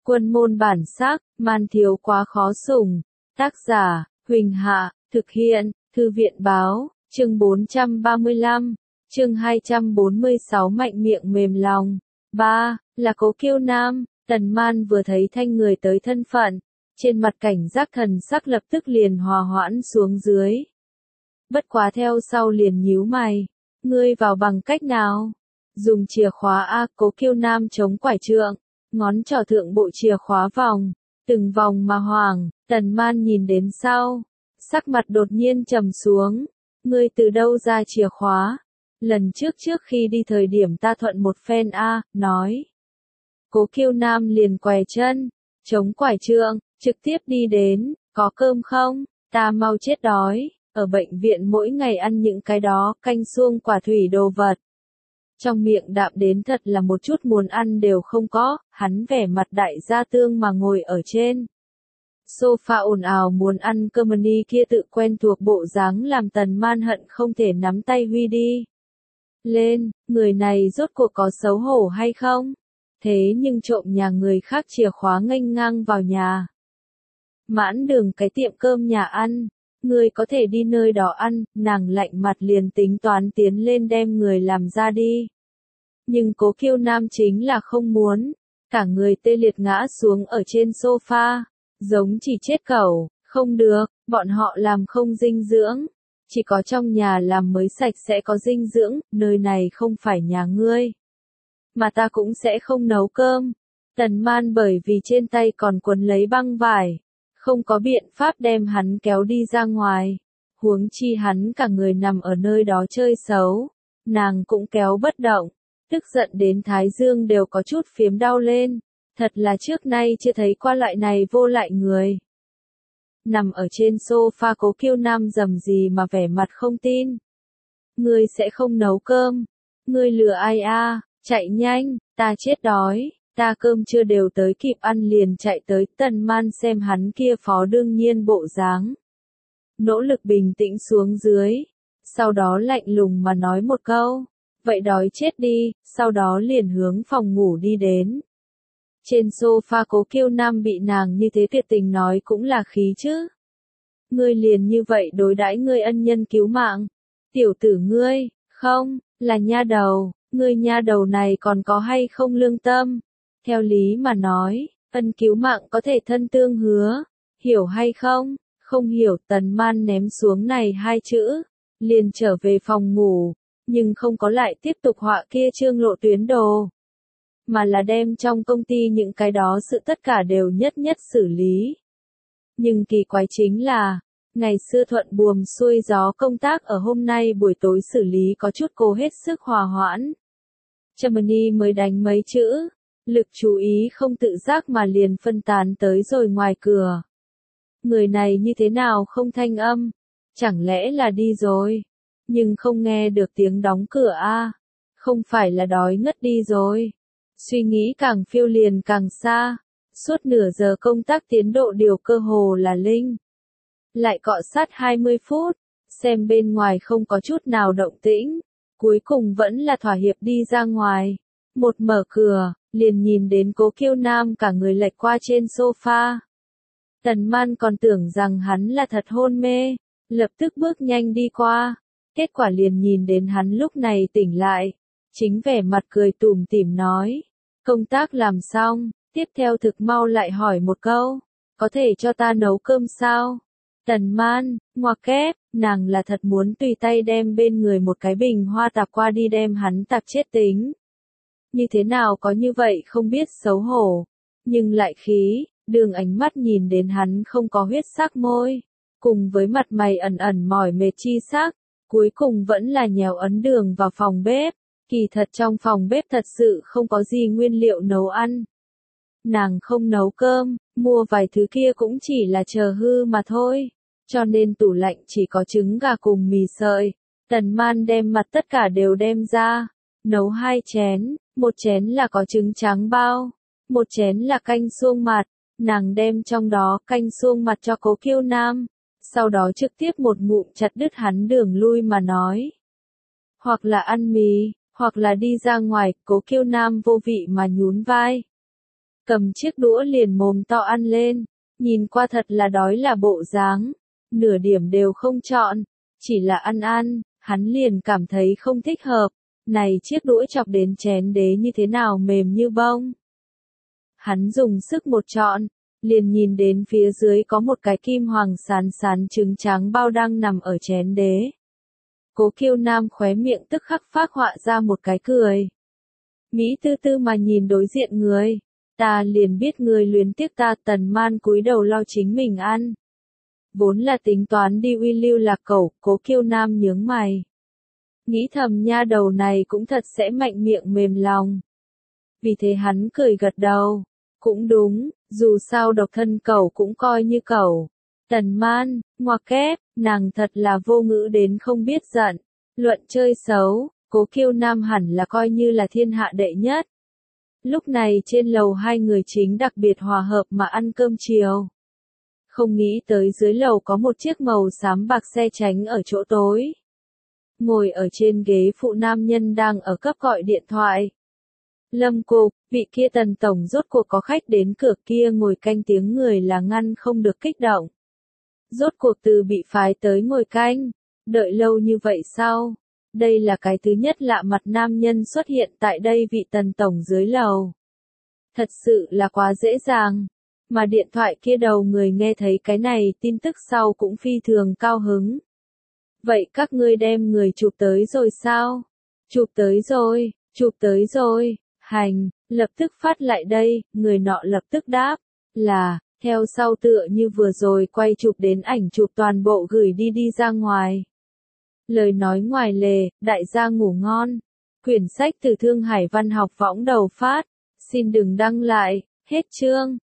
Quân môn bản sắc, man thiếu quá khó sủng. Tác giả, Huỳnh Hạ, thực hiện, Thư viện báo, chương 435, chương 246 mạnh miệng mềm lòng. 3. Là Cố Kiêu Nam. Tần Man vừa thấy Thanh người tới thân phận, trên mặt cảnh giác thần sắc lập tức liền hòa hoãn xuống dưới. Bất quá theo sau liền nhíu mày, ngươi vào bằng cách nào? Dùng chìa khóa a. Cố Kiêu Nam chống quải trượng, ngón trỏ thượng bộ chìa khóa vòng, từng vòng mà hoàng. Tần Man nhìn đến sau, sắc mặt đột nhiên trầm xuống. Ngươi từ đâu ra chìa khóa? Lần trước khi đi thời điểm ta thuận một phen a, nói. Cố Kiêu Nam liền què chân, chống quải trượng, trực tiếp đi đến, có cơm không? Ta mau chết đói, ở bệnh viện mỗi ngày ăn những cái đó, canh suông quả thủy đồ vật. Trong miệng đạm đến thật là một chút muốn ăn đều không có, hắn vẻ mặt đại gia tương mà ngồi ở trên sofa ồn ào muốn ăn cơm ni kia tự quen thuộc bộ dáng làm Tần Man hận không thể nắm tay huy đi lên, người này rốt cuộc có xấu hổ hay không? Thế nhưng trộm nhà người khác chìa khóa nghênh ngang vào nhà. Mãn đường cái tiệm cơm nhà ăn, người có thể đi nơi đó ăn, nàng lạnh mặt liền tính toán tiến lên đem người làm ra đi. Nhưng Cố Kiêu Nam chính là không muốn, cả người tê liệt ngã xuống ở trên sofa, giống chỉ chết cẩu, không được, bọn họ làm không dinh dưỡng, chỉ có trong nhà làm mới sạch sẽ có dinh dưỡng, nơi này không phải nhà ngươi. Mà ta cũng sẽ không nấu cơm. Tần Man bởi vì trên tay còn quấn lấy băng vải, không có biện pháp đem hắn kéo đi ra ngoài. Huống chi hắn cả người nằm ở nơi đó chơi xấu, nàng cũng kéo bất động, tức giận đến thái dương đều có chút phiếm đau lên. Thật là trước nay chưa thấy qua loại này vô lại người. Nằm ở trên sofa Cố Kiêu Nam rầm gì mà vẻ mặt không tin. Ngươi sẽ không nấu cơm. Ngươi lừa ai a? Chạy nhanh, ta chết đói, ta cơm chưa đều tới kịp ăn liền chạy tới. Tần Man xem hắn kia phó đương nhiên bộ dáng, nỗ lực bình tĩnh xuống dưới, sau đó lạnh lùng mà nói một câu, vậy đói chết đi, sau đó liền hướng phòng ngủ đi đến. Trên sofa Cố Kiêu Nam bị nàng như thế tuyệt tình nói cũng là khí chứ. Ngươi liền như vậy đối đãi ngươi ân nhân cứu mạng. Tiểu tử ngươi, không, là nha đầu, ngươi nha đầu này còn có hay không lương tâm. Theo lý mà nói, ân cứu mạng có thể thân tương hứa, hiểu hay không? Không hiểu. Tần Man ném xuống này hai chữ, liền trở về phòng ngủ, nhưng không có lại tiếp tục họa kia chương lộ tuyến đồ, mà là đem trong công ty những cái đó sự tất cả đều nhất nhất xử lý. Nhưng kỳ quái chính là, ngày xưa thuận buồm xuôi gió công tác ở hôm nay buổi tối xử lý có chút cố hết sức hòa hoãn. Germany mới đánh mấy chữ, lực chú ý không tự giác mà liền phân tán tới rồi ngoài cửa. Người này như thế nào không thanh âm? Chẳng lẽ là đi rồi? Nhưng không nghe được tiếng đóng cửa a? Không phải là đói ngất đi rồi? Suy nghĩ càng phiêu liền càng xa, suốt nửa giờ công tác tiến độ điều cơ hồ là linh. Lại cọ sát 20 phút, xem bên ngoài không có chút nào động tĩnh, cuối cùng vẫn là thỏa hiệp đi ra ngoài. Một mở cửa, liền nhìn đến Cố Kiêu Nam cả người lệch qua trên sofa. Tần Man còn tưởng rằng hắn là thật hôn mê, lập tức bước nhanh đi qua, kết quả liền nhìn đến hắn lúc này tỉnh lại. Chính vẻ mặt cười tủm tỉm nói, công tác làm xong, tiếp theo thực mau lại hỏi một câu, có thể cho ta nấu cơm sao? Tần Man, ngoặc kép, nàng là thật muốn tùy tay đem bên người một cái bình hoa tạp qua đi đem hắn tạp chết tính. Như thế nào có như vậy không biết xấu hổ, nhưng lại khí, đường ánh mắt nhìn đến hắn không có huyết sắc môi, cùng với mặt mày ẩn ẩn mỏi mệt chi sắc, cuối cùng vẫn là nhèo ấn đường vào phòng bếp. Kỳ thật trong phòng bếp thật sự không có gì nguyên liệu nấu ăn. Nàng không nấu cơm, mua vài thứ kia cũng chỉ là chờ hư mà thôi. Cho nên tủ lạnh chỉ có trứng gà cùng mì sợi. Tần Man đem mặt tất cả đều đem ra. Nấu 2 chén, một chén là có trứng trắng bao, một chén là canh suông mặt. Nàng đem trong đó canh suông mặt cho Cố Kiêu Nam. Sau đó trực tiếp một ngụm chặt đứt hắn đường lui mà nói. Hoặc là ăn mì, hoặc là đi ra ngoài. Cố Kiêu Nam vô vị mà nhún vai. cầm chiếc đũa liền mồm to ăn lên, nhìn qua thật là đói là bộ dáng, nửa điểm đều không chọn, chỉ là ăn ăn, hắn liền cảm thấy không thích hợp, này chiếc đũa chọc đến chén đế như thế nào mềm như bông. Hắn dùng sức một trọn, liền nhìn đến phía dưới có một cái kim hoàng sán sán trứng trắng bao đang nằm ở chén đế. Cố Kiêu Nam khóe miệng tức khắc phác họa ra một cái cười. Mỹ tư tư mà nhìn đối diện người, ta liền biết người luyến tiếc ta. Tần Man cúi đầu lo chính mình ăn. Vốn là tính toán đi uy lưu lạc cẩu, Cố Kiêu Nam nhướng mày. Nghĩ thầm nha đầu này cũng thật sẽ mạnh miệng mềm lòng. Vì thế hắn cười gật đầu. Cũng đúng, dù sao độc thân cẩu cũng coi như cẩu. Tần Man, ngoặc kép, nàng thật là vô ngữ đến không biết giận. Luận chơi xấu, Cố Kiêu Nam hẳn là coi như là thiên hạ đệ nhất. Lúc này trên lầu hai người chính đặc biệt hòa hợp mà ăn cơm chiều. Không nghĩ tới dưới lầu có một chiếc màu xám bạc xe tránh ở chỗ tối. Ngồi ở trên ghế phụ nam nhân đang ở cấp gọi điện thoại. Lâm Cục, vị kia Tần tổng rốt cuộc có khách đến cửa kia ngồi canh tiếng người là ngăn không được kích động. Rốt cuộc từ bị phái tới ngồi canh, đợi lâu như vậy sao? Đây là cái thứ nhất lạ mặt nam nhân xuất hiện tại đây vị Tần tổng dưới lầu. Thật sự là quá dễ dàng. Mà điện thoại kia đầu người nghe thấy cái này tin tức sau cũng phi thường cao hứng. Vậy các ngươi đem người chụp tới rồi sao? Chụp tới rồi, hành, lập tức phát lại đây, người nọ lập tức đáp, là, theo sau tựa như vừa rồi quay chụp đến ảnh chụp toàn bộ gửi đi ra ngoài. Lời nói ngoài lề, đại gia ngủ ngon. Quyển sách từ Thương Hải Văn học võng đầu phát, xin đừng đăng lại, hết chương.